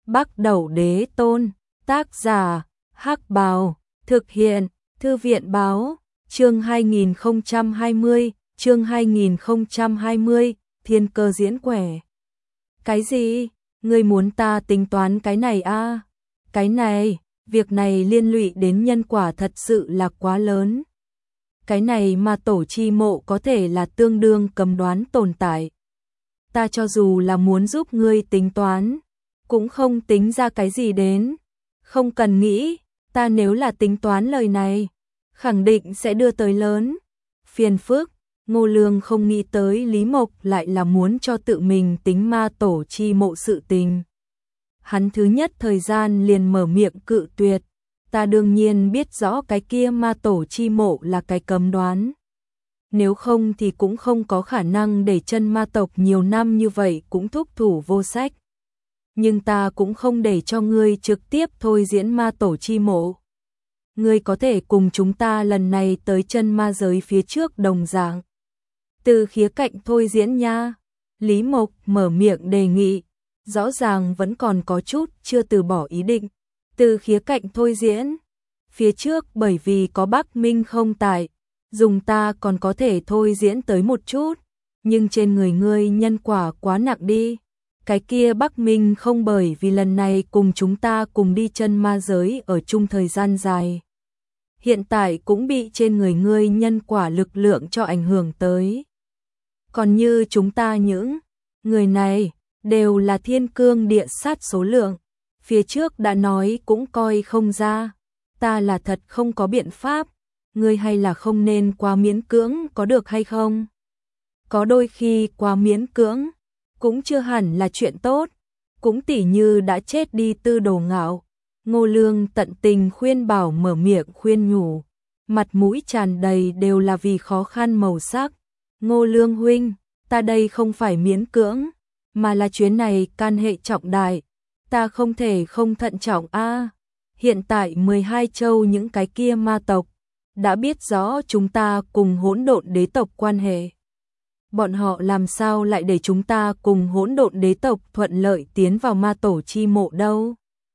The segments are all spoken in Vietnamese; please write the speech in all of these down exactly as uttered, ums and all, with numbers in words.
Bắc Đẩu Đế Tôn, tác giả, Hắc Bào, thực hiện, Thư viện báo, chương hai nghìn không trăm hai mươi, chương hai nghìn không trăm hai mươi, thiên cơ diễn quẻ. Cái gì? Ngươi muốn ta tính toán cái này a? À? Cái này, việc này liên lụy đến nhân quả thật sự là quá lớn. Cái này mà tổ chi mộ có thể là tương đương cấm đoán tồn tại. Ta cho dù là muốn giúp ngươi tính toán, cũng không tính ra cái gì đến. Không cần nghĩ, ta nếu là tính toán lời này, khẳng định sẽ đưa tới lớn phiền phức. Ngô Lương không nghĩ tới Lý Mộc lại là muốn cho tự mình tính ma tổ chi mộ sự tình. Hắn thứ nhất thời gian liền mở miệng cự tuyệt. Ta đương nhiên biết rõ cái kia ma tổ chi mộ là cái cấm đoán. Nếu không thì cũng không có khả năng để chân ma tộc nhiều năm như vậy cũng thúc thủ vô sách. Nhưng ta cũng không để cho ngươi trực tiếp thôi diễn ma tổ chi mộ. Ngươi có thể cùng chúng ta lần này tới chân ma giới phía trước đồng dạng. Từ khía cạnh thôi diễn nha. Lý Mộc mở miệng đề nghị. Rõ ràng vẫn còn có chút chưa từ bỏ ý định. Từ khía cạnh thôi diễn. Phía trước bởi vì có Bắc Minh không tại. Dùng ta còn có thể thôi diễn tới một chút. Nhưng trên người ngươi nhân quả quá nặng đi. Cái kia Bắc Minh không bởi vì lần này cùng chúng ta cùng đi chân ma giới ở chung thời gian dài. Hiện tại cũng bị trên người ngươi nhân quả lực lượng cho ảnh hưởng tới. Còn như chúng ta những người này đều là thiên cương địa sát số lượng. Phía trước đã nói cũng coi không ra. Ta là thật không có biện pháp. Ngươi hay là không nên quá miễn cưỡng có được hay không? Có đôi khi quá miễn cưỡng cũng chưa hẳn là chuyện tốt. Cũng tỉ như đã chết đi Tư Đồ Ngạo. Ngô Lương tận tình khuyên bảo mở miệng khuyên nhủ. Mặt mũi tràn đầy đều là vì khó khăn màu sắc. Ngô Lương huynh, ta đây không phải miễn cưỡng, mà là chuyến này can hệ trọng đại. Ta không thể không thận trọng a. À, hiện tại mười hai châu những cái kia ma tộc đã biết rõ chúng ta cùng hỗn độn đế tộc quan hệ. Bọn họ làm sao lại để chúng ta cùng hỗn độn đế tộc thuận lợi tiến vào ma tổ chi mộ đâu?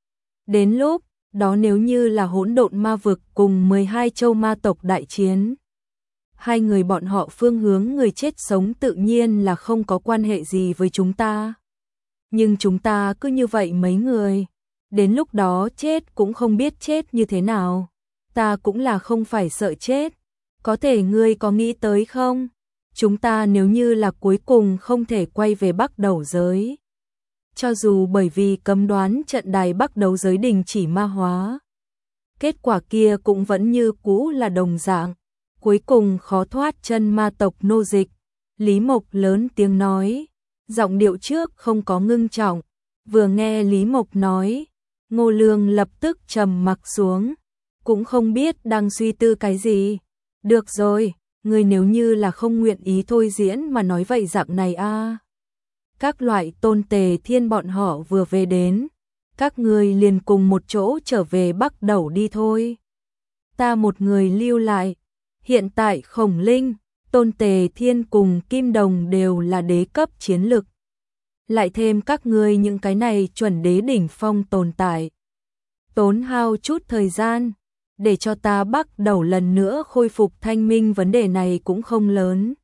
Đến lúc đó nếu như là hỗn độn ma vực cùng mười hai châu ma tộc đại chiến, hai người bọn họ phương hướng người chết sống tự nhiên là không có quan hệ gì với chúng ta. Nhưng chúng ta cứ như vậy mấy người, đến lúc đó chết cũng không biết chết như thế nào. Ta cũng là không phải sợ chết. Có thể ngươi có nghĩ tới không? Chúng ta nếu như là cuối cùng không thể quay về Bắc Đấu giới. Cho dù bởi vì cấm đoán trận đài Bắc Đấu giới đình chỉ ma hóa. Kết quả kia cũng vẫn như cũ là đồng dạng. Cuối cùng khó thoát chân ma tộc nô dịch. Lý Mộc lớn tiếng nói. Giọng điệu trước không có ngưng trọng. Vừa nghe Lý Mộc nói, Ngô Lương lập tức trầm mặc xuống. Cũng không biết đang suy tư cái gì. Được rồi, người nếu như là không nguyện ý thôi diễn mà nói vậy dạng này a. À. Các loại Tôn Tề Thiên bọn họ vừa về đến. Các người liền cùng một chỗ trở về Bắc Đẩu đi thôi. Ta một người lưu lại. Hiện tại Khổng Linh, Tôn Tề Thiên cùng Kim Đồng đều là đế cấp chiến lực. Lại thêm các ngươi những cái này chuẩn đế đỉnh phong tồn tại. Tốn hao chút thời gian, để cho ta Bắc Đẩu lần nữa khôi phục thanh minh vấn đề này cũng không lớn.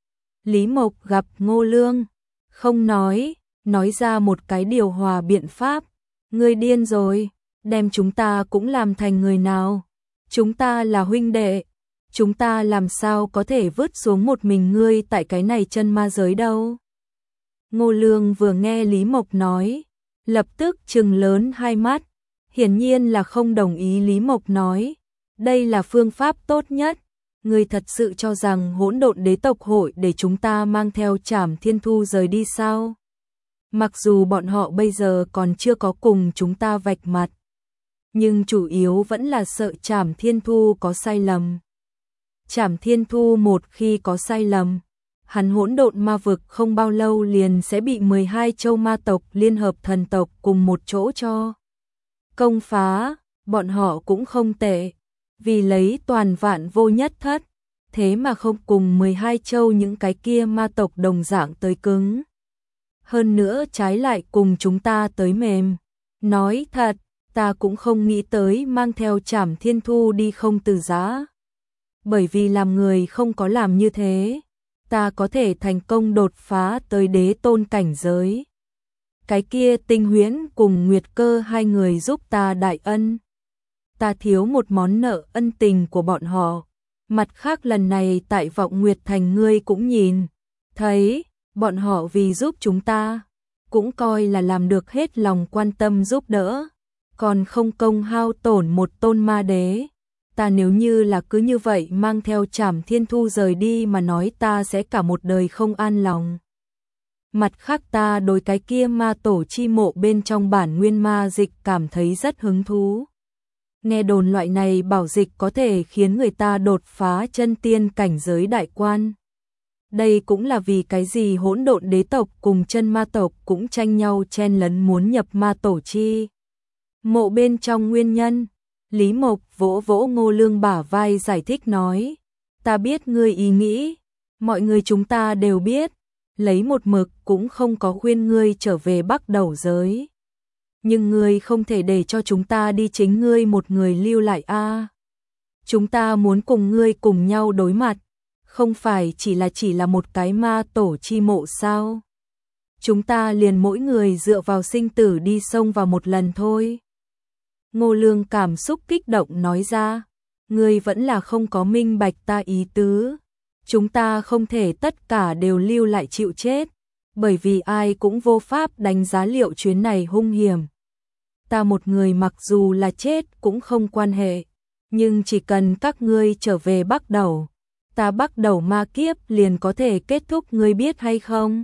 Lý Mộc gặp Ngô Lương, không nói, nói ra một cái điều hòa biện pháp. Ngươi điên rồi, đem chúng ta cũng làm thành người nào. Chúng ta là huynh đệ. Chúng ta làm sao có thể vứt xuống một mình ngươi tại cái này chân ma giới đâu. Ngô Lương vừa nghe Lý Mộc nói, lập tức trừng lớn hai mắt. Hiển nhiên là không đồng ý Lý Mộc nói. Đây là phương pháp tốt nhất. Ngươi thật sự cho rằng hỗn độn đế tộc hội để chúng ta mang theo Trảm Thiên Thu rời đi sao? Mặc dù bọn họ bây giờ còn chưa có cùng chúng ta vạch mặt. Nhưng chủ yếu vẫn là sợ Trảm Thiên Thu có sai lầm. Trảm Thiên Thu một khi có sai lầm, hắn hỗn độn ma vực không bao lâu liền sẽ bị mười hai châu ma tộc liên hợp thần tộc cùng một chỗ cho công phá. Bọn họ cũng không tệ, vì lấy toàn vạn vô nhất thất, thế mà không cùng mười hai châu những cái kia ma tộc đồng dạng tới cứng. Hơn nữa trái lại cùng chúng ta tới mềm. Nói thật, ta cũng không nghĩ tới mang theo Trảm Thiên Thu đi không từ giã. Bởi vì làm người không có làm như thế, ta có thể thành công đột phá tới đế tôn cảnh giới. Cái kia Tinh Huyễn cùng Nguyệt Cơ hai người giúp ta đại ân. Ta thiếu một món nợ ân tình của bọn họ. Mặt khác lần này tại Vọng Nguyệt Thành ngươi cũng nhìn thấy, bọn họ vì giúp chúng ta, cũng coi là làm được hết lòng quan tâm giúp đỡ, còn không công hao tổn một tôn ma đế. Ta nếu như là cứ như vậy mang theo Trảm Thiên Thu rời đi mà nói ta sẽ cả một đời không an lòng. Mặt khác ta đối cái kia ma tổ chi mộ bên trong bản nguyên ma dịch cảm thấy rất hứng thú. Nghe đồn loại này bảo dịch có thể khiến người ta đột phá chân tiên cảnh giới đại quan. Đây cũng là vì cái gì hỗn độn đế tộc cùng chân ma tộc cũng tranh nhau chen lấn muốn nhập ma tổ chi mộ bên trong nguyên nhân. Lý Mộc vỗ vỗ Ngô Lương bả vai giải thích nói, ta biết ngươi ý nghĩ, mọi người chúng ta đều biết, lấy một mực cũng không có khuyên ngươi trở về Bắc Đầu giới. Nhưng ngươi không thể để cho chúng ta đi, chính ngươi một người lưu lại a. Chúng ta muốn cùng ngươi cùng nhau đối mặt, không phải chỉ là chỉ là một cái ma tổ chi mộ sao? Chúng ta liền mỗi người dựa vào sinh tử đi xông vào một lần thôi. Ngô Lương cảm xúc kích động nói ra, ngươi vẫn là không có minh bạch ta ý tứ. Chúng ta không thể tất cả đều lưu lại chịu chết, bởi vì ai cũng vô pháp đánh giá liệu chuyến này hung hiểm. Ta một người mặc dù là chết cũng không quan hệ, nhưng chỉ cần các ngươi trở về Bắc Đầu, ta Bắc Đầu ma kiếp liền có thể kết thúc, ngươi biết hay không?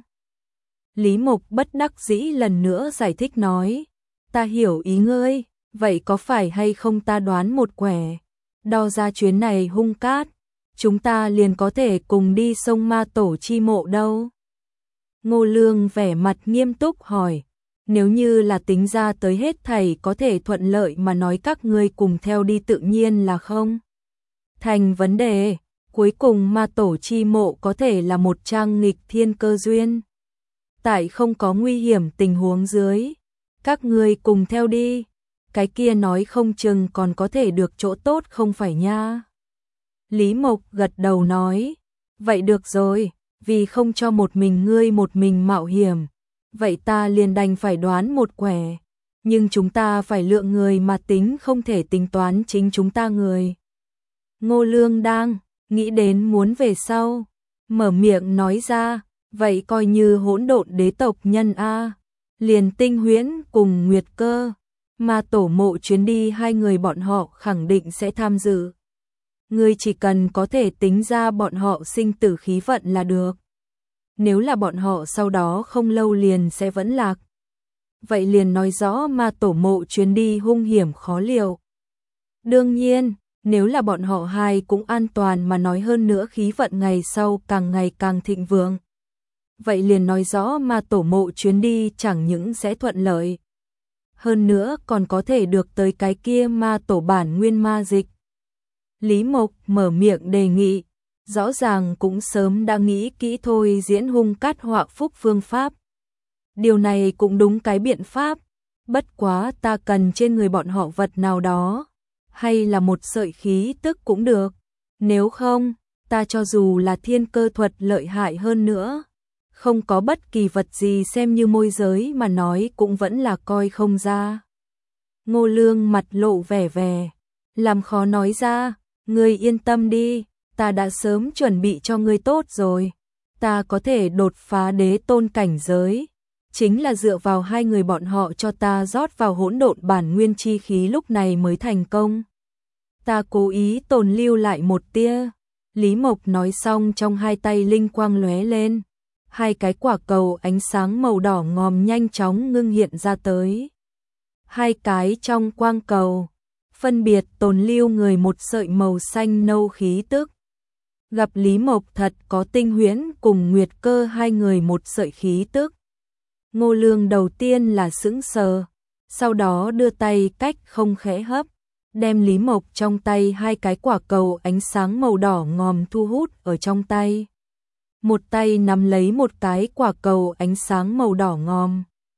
Lý Mộc bất đắc dĩ lần nữa giải thích nói, ta hiểu ý ngươi, vậy có phải hay không ta đoán một quẻ, đo ra chuyến này hung cát, chúng ta liền có thể cùng đi sông ma tổ chi mộ đâu? Ngô Lương vẻ mặt nghiêm túc hỏi, nếu như là tính ra tới hết thảy có thể thuận lợi mà nói các ngươi cùng theo đi tự nhiên là không thành vấn đề, cuối cùng ma tổ chi mộ có thể là một trang nghịch thiên cơ duyên. Tại không có nguy hiểm tình huống dưới, các ngươi cùng theo đi, cái kia nói không chừng còn có thể được chỗ tốt không phải nha. Lý Mộc gật đầu nói, vậy được rồi, vì không cho một mình ngươi một mình mạo hiểm, vậy ta liền đành phải đoán một quẻ, nhưng chúng ta phải lượng người mà tính, không thể tính toán chính chúng ta người. Ngô Lương đang nghĩ đến muốn về sau, mở miệng nói ra, vậy coi như hỗn độn đế tộc nhân a, liền Tinh Huyễn cùng Nguyệt Cơ, ma tổ mộ chuyến đi hai người bọn họ khẳng định sẽ tham dự. Ngươi chỉ cần có thể tính ra bọn họ sinh tử khí vận là được. Nếu là bọn họ sau đó không lâu liền sẽ vẫn lạc, vậy liền nói rõ ma tổ mộ chuyến đi hung hiểm khó liệu. Đương nhiên, nếu là bọn họ hai cũng an toàn mà nói, hơn nữa khí vận ngày sau càng ngày càng thịnh vượng, vậy liền nói rõ ma tổ mộ chuyến đi chẳng những sẽ thuận lợi, hơn nữa còn có thể được tới cái kia ma tổ bản nguyên ma dịch. Lý Mộc mở miệng đề nghị, rõ ràng cũng sớm đã nghĩ kỹ thôi diễn hung cát họa phúc phương pháp. Điều này cũng đúng cái biện pháp, bất quá ta cần trên người bọn họ vật nào đó, hay là một sợi khí tức cũng được, nếu không, ta cho dù là thiên cơ thuật lợi hại hơn nữa, không có bất kỳ vật gì xem như môi giới mà nói cũng vẫn là coi không ra. Ngô Lương mặt lộ vẻ vẻ, làm khó nói ra, ngươi yên tâm đi, ta đã sớm chuẩn bị cho ngươi tốt rồi, ta có thể đột phá đế tôn cảnh giới, chính là dựa vào hai người bọn họ cho ta rót vào hỗn độn bản nguyên chi khí lúc này mới thành công. Ta cố ý tồn lưu lại một tia. Lý Mộc nói xong trong hai tay linh quang lóe lên, hai cái quả cầu ánh sáng màu đỏ ngòm nhanh chóng ngưng hiện ra tới. Hai cái trong quang cầu, phân biệt tồn lưu người một sợi màu xanh nâu khí tức. Gặp Lý Mộc thật có Tinh Huyễn cùng Nguyệt Cơ hai người một sợi khí tức. Ngô Lương đầu tiên là sững sờ, sau đó đưa tay cách không khẽ hấp, đem Lý Mộc trong tay hai cái quả cầu ánh sáng màu đỏ ngòm thu hút ở trong tay. Một tay nắm lấy một cái quả cầu ánh sáng màu đỏ ngòm,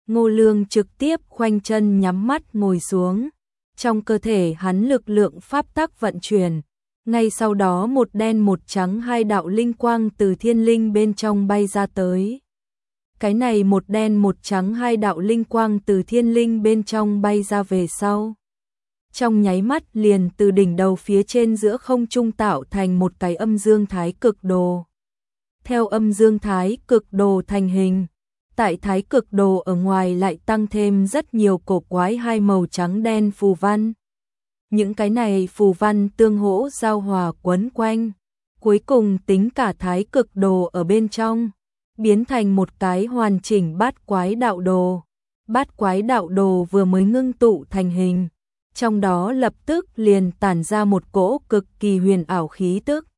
Ngô Lương trực tiếp khoanh chân nhắm mắt ngồi xuống. Trong cơ thể hắn lực lượng pháp tắc vận chuyển. Ngay sau đó một đen một trắng hai đạo linh quang từ thiên linh bên trong bay ra tới. Cái này một đen một trắng hai đạo linh quang từ thiên linh bên trong bay ra về sau. Trong nháy mắt liền từ đỉnh đầu phía trên giữa không trung tạo thành một cái âm dương thái cực đồ. Theo âm dương thái cực đồ thành hình, tại thái cực đồ ở ngoài lại tăng thêm rất nhiều cổ quái hai màu trắng đen phù văn. Những cái này phù văn tương hỗ giao hòa quấn quanh, cuối cùng tính cả thái cực đồ ở bên trong, biến thành một cái hoàn chỉnh bát quái đạo đồ. Bát quái đạo đồ vừa mới ngưng tụ thành hình, trong đó lập tức liền tản ra một cỗ cực kỳ huyền ảo khí tức.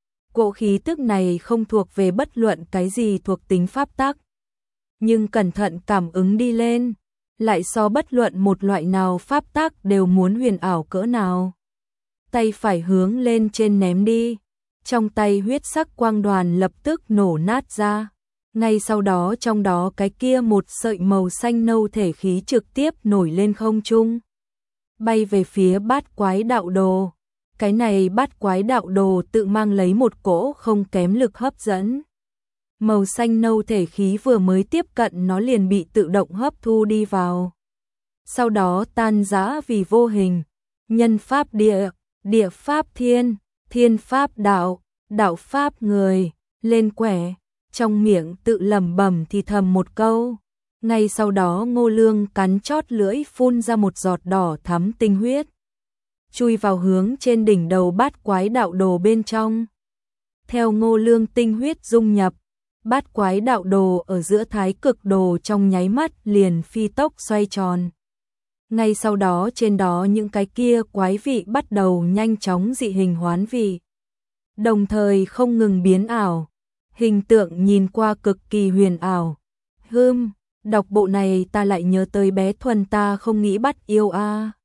Cỗ khí tức này không thuộc về bất luận cái gì thuộc tính pháp tắc, nhưng cẩn thận cảm ứng đi lên, lại so bất luận một loại nào pháp tắc đều muốn huyền ảo cỡ nào. Tay phải hướng lên trên ném đi, trong tay huyết sắc quang đoàn lập tức nổ nát ra. Ngay sau đó trong đó cái kia một sợi màu xanh nâu thể khí trực tiếp nổi lên không trung, bay về phía bát quái đạo đồ. Cái này bát quái đạo đồ tự mang lấy một cỗ không kém lực hấp dẫn. Màu xanh nâu thể khí vừa mới tiếp cận nó liền bị tự động hấp thu đi vào. Sau đó tan rã vì vô hình. Nhân pháp địa, địa pháp thiên, thiên pháp đạo, đạo pháp người, lên quẻ, trong miệng tự lẩm bẩm thì thầm một câu. Ngay sau đó Ngô Lương cắn chót lưỡi phun ra một giọt đỏ thắm tinh huyết, chui vào hướng trên đỉnh đầu bát quái đạo đồ bên trong. Theo Ngô Lương tinh huyết dung nhập, bát quái đạo đồ ở giữa thái cực đồ trong nháy mắt liền phi tốc xoay tròn. Ngay sau đó trên đó những cái kia quái vị bắt đầu nhanh chóng dị hình hoán vị, đồng thời không ngừng biến ảo, hình tượng nhìn qua cực kỳ huyền ảo. Hừm, đọc bộ này ta lại nhớ tới bé Thuần ta không nghĩ bắt yêu a.